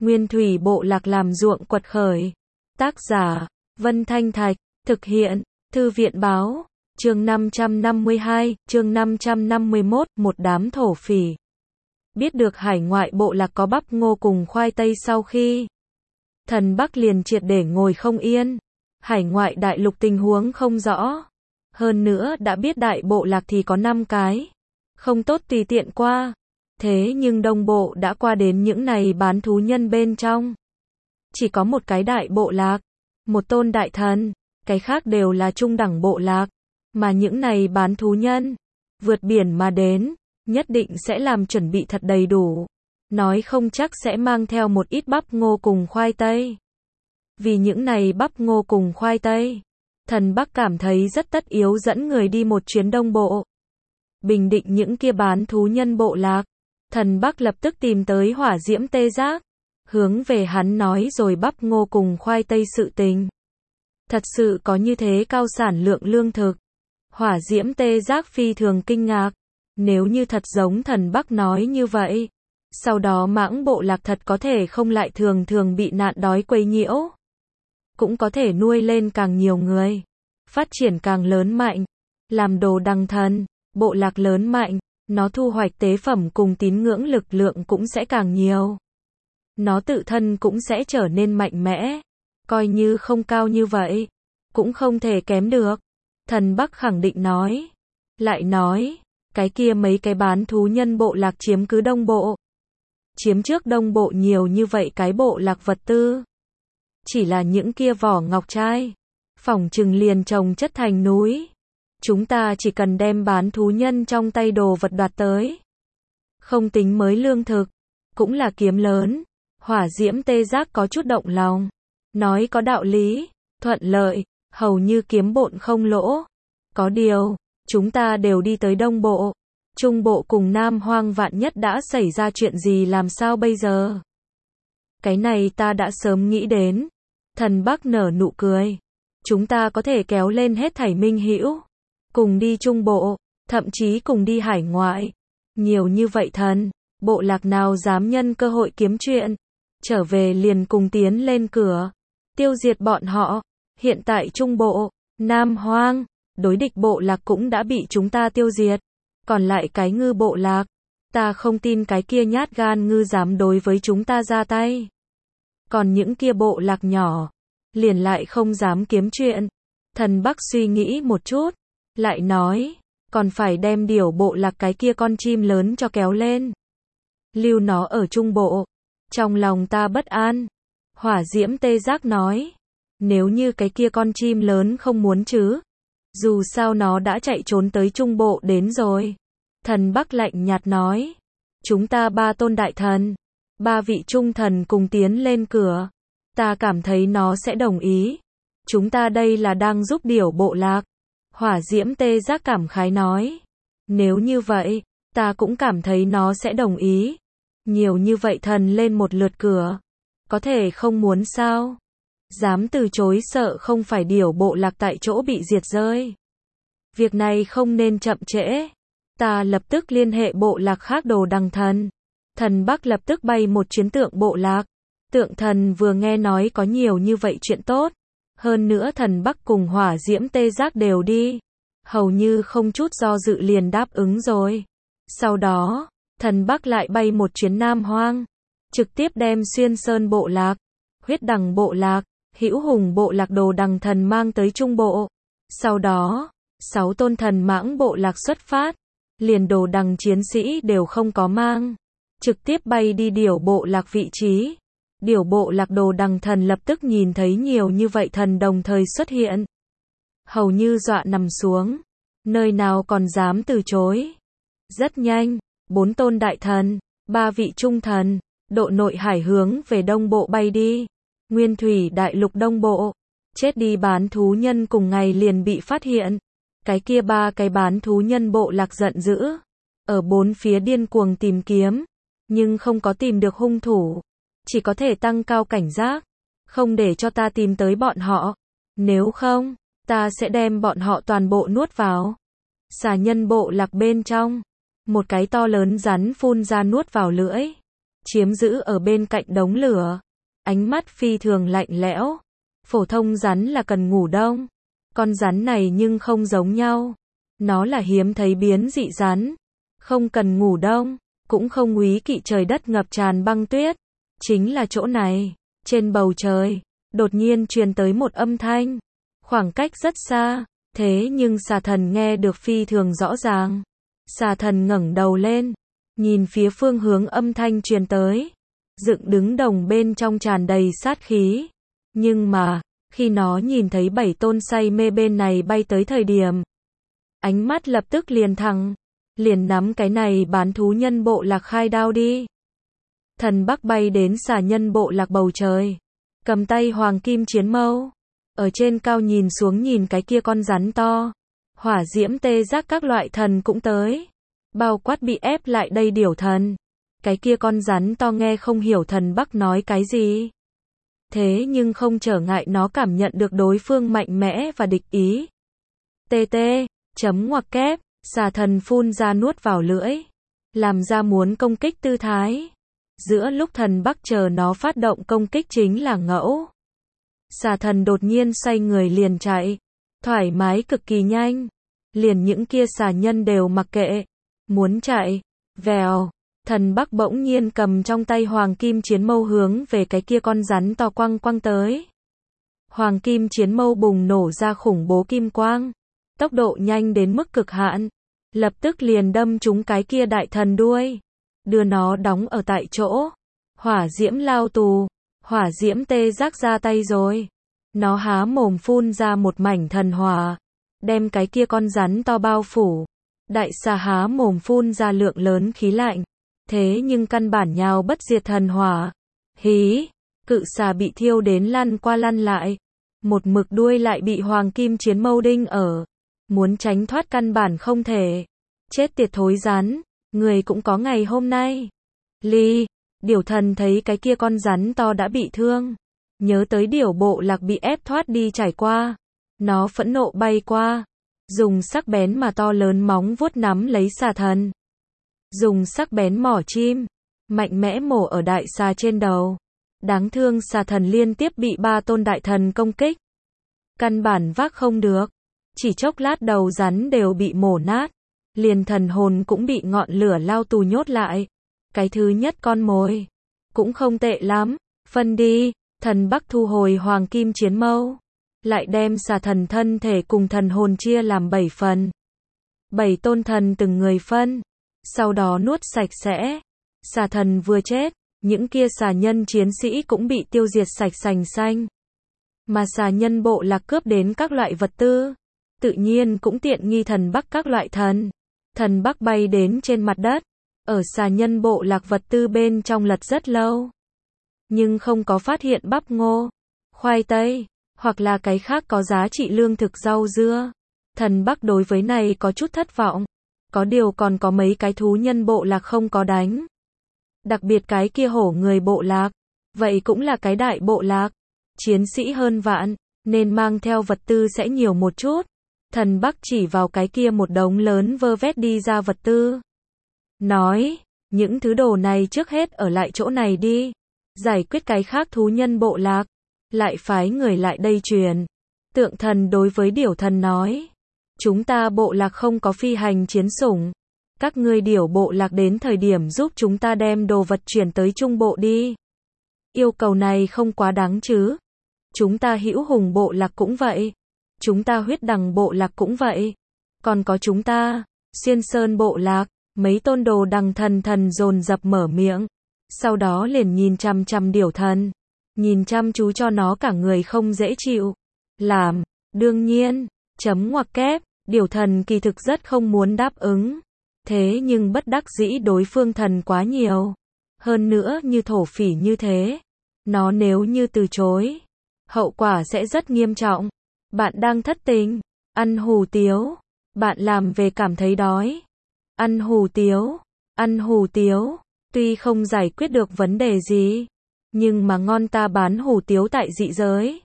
Nguyên thủy bộ lạc làm ruộng quật khởi. Tác giả, Vân Thanh Thạch, thực hiện, Thư viện báo, chương 552, chương 551, một đám thổ phỉ. Biết được hải ngoại bộ lạc có bắp ngô cùng khoai tây sau khi Thần Bắc liền triệt để ngồi không yên. Hải ngoại đại lục tình huống không rõ. Hơn nữa đã biết đại bộ lạc thì có 5 cái. Không tốt tùy tiện qua. Thế nhưng đông bộ đã qua đến những này bán thú nhân bên trong. Chỉ có một cái đại bộ lạc, một tôn đại thần, cái khác đều là trung đẳng bộ lạc. Mà những này bán thú nhân, vượt biển mà đến, nhất định sẽ làm chuẩn bị thật đầy đủ. Nói không chắc sẽ mang theo một ít bắp ngô cùng khoai tây. Vì những này bắp ngô cùng khoai tây, Thần Bắc cảm thấy rất tất yếu dẫn người đi một chuyến đông bộ. Bình định những kia bán thú nhân bộ lạc. Thần Bắc lập tức tìm tới Hỏa Diễm Tê Giác. Hướng về hắn nói rồi bắp ngô cùng khoai tây sự tình. Thật sự có như thế cao sản lượng lương thực. Hỏa Diễm Tê Giác phi thường kinh ngạc. Nếu như thật giống Thần Bắc nói như vậy, sau đó mãng bộ lạc thật có thể không lại thường thường bị nạn đói quấy nhiễu. Cũng có thể nuôi lên càng nhiều người. Phát triển càng lớn mạnh. Làm đồ đằng thần, bộ lạc lớn mạnh, nó thu hoạch tế phẩm cùng tín ngưỡng lực lượng cũng sẽ càng nhiều. Nó tự thân cũng sẽ trở nên mạnh mẽ. Coi như không cao như vậy, cũng không thể kém được. Thần Bắc khẳng định nói. Lại nói, cái kia mấy cái bán thú nhân bộ lạc chiếm cứ đông bộ. Chiếm trước đông bộ nhiều như vậy cái bộ lạc vật tư. Chỉ là những kia vỏ ngọc trai. Phỏng chừng liền trồng chất thành núi. Chúng ta chỉ cần đem bán thú nhân trong tay đồ vật đoạt tới. Không tính mới lương thực. Cũng là kiếm lớn. Hỏa Diễm Tê Giác có chút động lòng. Nói có đạo lý. Thuận lợi. Hầu như kiếm bộn không lỗ. Có điều, chúng ta đều đi tới đông bộ. Trung bộ cùng Nam Hoang vạn nhất đã xảy ra chuyện gì làm sao bây giờ? Cái này ta đã sớm nghĩ đến. Thần Bắc nở nụ cười. Chúng ta có thể kéo lên hết thảy minh hữu. Cùng đi trung bộ, thậm chí cùng đi hải ngoại. Nhiều như vậy thần, bộ lạc nào dám nhân cơ hội kiếm chuyện. Trở về liền cùng tiến lên cửa. Tiêu diệt bọn họ. Hiện tại trung bộ, Nam Hoang, đối địch bộ lạc cũng đã bị chúng ta tiêu diệt. Còn lại cái ngư bộ lạc, ta không tin cái kia nhát gan ngư dám đối với chúng ta ra tay. Còn những kia bộ lạc nhỏ, liền lại không dám kiếm chuyện. Thần Bắc suy nghĩ một chút, lại nói, còn phải đem điều bộ lạc cái kia con chim lớn cho kéo lên. Lưu nó ở trung bộ. Trong lòng ta bất an. Hỏa Diễm Tê Giác nói, nếu như cái kia con chim lớn không muốn chứ. Dù sao nó đã chạy trốn tới trung bộ đến rồi. Thần Bắc lạnh nhạt nói, chúng ta 3 tôn đại thần, 3 vị trung thần cùng tiến lên cửa. Ta cảm thấy nó sẽ đồng ý. Chúng ta đây là đang giúp điểu bộ lạc. Hỏa Diễm Tê Giác cảm khái nói, nếu như vậy, ta cũng cảm thấy nó sẽ đồng ý. Nhiều như vậy thần lên một lượt cửa. Có thể không muốn sao? Dám từ chối sợ không phải điểu bộ lạc tại chỗ bị diệt rơi. Việc này không nên chậm trễ. Ta lập tức liên hệ bộ lạc khác đồ đằng thần. Thần Bắc lập tức bay một chuyến tượng bộ lạc. Tượng thần vừa nghe nói có nhiều như vậy chuyện tốt. Hơn nữa thần Bắc cùng Hỏa Diễm Tê Giác đều đi. Hầu như không chút do dự liền đáp ứng rồi. Sau đó, thần Bắc lại bay một chuyến Nam Hoang. Trực tiếp đem Xuyên Sơn bộ lạc, Huyết Đằng bộ lạc, Hữu Hùng bộ lạc đồ đằng thần mang tới trung bộ. Sau đó, 6 tôn thần mãng bộ lạc xuất phát. Liền đồ đằng chiến sĩ đều không có mang. Trực tiếp bay đi điểu bộ lạc vị trí. Điểu bộ lạc đồ đằng thần lập tức nhìn thấy nhiều như vậy thần đồng thời xuất hiện. Hầu như dọa nằm xuống. Nơi nào còn dám từ chối. Rất nhanh, 4 tôn đại thần, 3 vị trung thần, độ nội hải hướng về đông bộ bay đi. Nguyên thủy đại lục đông bộ. Chết đi bán thú nhân cùng ngày liền bị phát hiện. Cái kia 3 cái bán thú nhân bộ lạc giận dữ. Ở 4 phía điên cuồng tìm kiếm. Nhưng không có tìm được hung thủ. Chỉ có thể tăng cao cảnh giác. Không để cho ta tìm tới bọn họ. Nếu không, ta sẽ đem bọn họ toàn bộ nuốt vào. Xà nhân bộ lạc bên trong. Một cái to lớn rắn phun ra nuốt vào lưỡi. chiếm giữ ở bên cạnh đống lửa. Ánh mắt phi thường lạnh lẽo. Phổ thông rắn là cần ngủ đông. Con rắn này nhưng không giống nhau. Nó là hiếm thấy biến dị rắn. Không cần ngủ đông, cũng không úy kỵ trời đất ngập tràn băng tuyết. Chính là chỗ này, trên bầu trời, đột nhiên truyền tới một âm thanh. Khoảng cách rất xa, thế nhưng xà thần nghe được phi thường rõ ràng. Xà thần ngẩng đầu lên, nhìn phía phương hướng âm thanh truyền tới. Dựng đứng đồng bên trong tràn đầy sát khí. Nhưng mà, khi nó nhìn thấy 7 tôn say mê bên này bay tới thời điểm, ánh mắt lập tức liền thẳng, liền nắm cái này bán thú nhân bộ lạc khai đao đi. Thần Bắc bay đến xà nhân bộ lạc bầu trời, cầm tay hoàng kim chiến mâu, ở trên cao nhìn xuống nhìn cái kia con rắn to. Hỏa diễm tê giác các loại thần cũng tới, bao quát bị ép lại đây điểu thần. Cái kia con rắn to nghe không hiểu thần Bắc nói cái gì. Thế nhưng không trở ngại nó cảm nhận được đối phương mạnh mẽ và địch ý. TT, chấm ngoặc kép, xà thần phun ra nuốt vào lưỡi, làm ra muốn công kích tư thái. Giữa lúc thần Bắc chờ nó phát động công kích chính là ngẫu. Xà thần đột nhiên xoay người liền chạy, thoải mái cực kỳ nhanh. Liền những kia xà nhân đều mặc kệ, muốn chạy. Vèo, thần Bắc bỗng nhiên cầm trong tay hoàng kim chiến mâu hướng về cái kia con rắn to quăng quăng tới. Hoàng kim chiến mâu bùng nổ ra khủng bố kim quang, tốc độ nhanh đến mức cực hạn, lập tức liền đâm trúng cái kia đại thần đuôi, đưa nó đóng ở tại chỗ. Hỏa diễm lao tù, hỏa diễm tê giác ra tay rồi. Nó há mồm phun ra một mảnh thần hỏa, đem cái kia con rắn to bao phủ. Đại xà há mồm phun ra lượng lớn khí lạnh, thế nhưng căn bản nhào bất diệt thần hỏa. Hí, cự xà bị thiêu đến lăn qua lăn lại, một mực đuôi lại bị hoàng kim chiến mâu đinh ở, muốn tránh thoát căn bản không thể. Chết tiệt thối rắn, người cũng có ngày hôm nay. Ly, điểu thần thấy cái kia con rắn to đã bị thương, nhớ tới điểu bộ lạc bị ép thoát đi trải qua, nó phẫn nộ bay qua, dùng sắc bén mà to lớn móng vuốt nắm lấy xà thần, dùng sắc bén mỏ chim, mạnh mẽ mổ ở đại xà trên đầu. Đáng thương xà thần liên tiếp bị 3 tôn đại thần công kích, căn bản vác không được, chỉ chốc lát đầu rắn đều bị mổ nát, liền thần hồn cũng bị ngọn lửa lao tù nhốt lại. Cái thứ nhất con mồi, cũng không tệ lắm, phân đi. Thần Bắc thu hồi hoàng kim chiến mâu, lại đem xà thần thân thể cùng thần hồn chia làm 7 phần. 7 tôn thần từng người phân, sau đó nuốt sạch sẽ. Xà thần vừa chết, những kia xà nhân chiến sĩ cũng bị tiêu diệt sạch sành xanh. Mà xà nhân bộ lạc cướp đến các loại vật tư, tự nhiên cũng tiện nghi thần Bắc các loại thần. Thần Bắc bay đến trên mặt đất, ở xà nhân bộ lạc vật tư bên trong lật rất lâu, nhưng không có phát hiện bắp ngô, khoai tây, hoặc là cái khác có giá trị lương thực rau dưa. Thần Bắc đối với này có chút thất vọng, có điều còn có mấy cái thú nhân bộ lạc không có đánh. Đặc biệt cái kia hổ người bộ lạc, vậy cũng là cái đại bộ lạc, chiến sĩ hơn vạn, nên mang theo vật tư sẽ nhiều một chút. Thần Bắc chỉ vào cái kia một đống lớn vơ vét đi ra vật tư, nói, những thứ đồ này trước hết ở lại chỗ này đi, giải quyết cái khác thú nhân bộ lạc, lại phái người lại đây truyền. Tượng thần đối với điểu thần nói, chúng ta bộ lạc không có phi hành chiến sủng, các ngươi điểu bộ lạc đến thời điểm giúp chúng ta đem đồ vật chuyển tới trung bộ đi. Yêu cầu này không quá đáng chứ? Chúng ta hữu hùng bộ lạc cũng vậy, chúng ta huyết đằng bộ lạc cũng vậy, còn có chúng ta, xuyên sơn bộ lạc. Mấy tôn đồ đằng thần dồn dập mở miệng, sau đó liền nhìn chăm chăm điểu thần, nhìn chăm chú cho nó cả người không dễ chịu. Làm, đương nhiên, chấm ngoặc kép, điểu thần kỳ thực rất không muốn đáp ứng, thế nhưng bất đắc dĩ đối phương thần quá nhiều, hơn nữa như thổ phỉ như thế, nó nếu như từ chối, hậu quả sẽ rất nghiêm trọng. Bạn đang thất tình, ăn hủ tiếu, bạn làm về cảm thấy đói. Ăn hủ tiếu, tuy không giải quyết được vấn đề gì, nhưng mà ngon, ta bán hủ tiếu tại dị giới.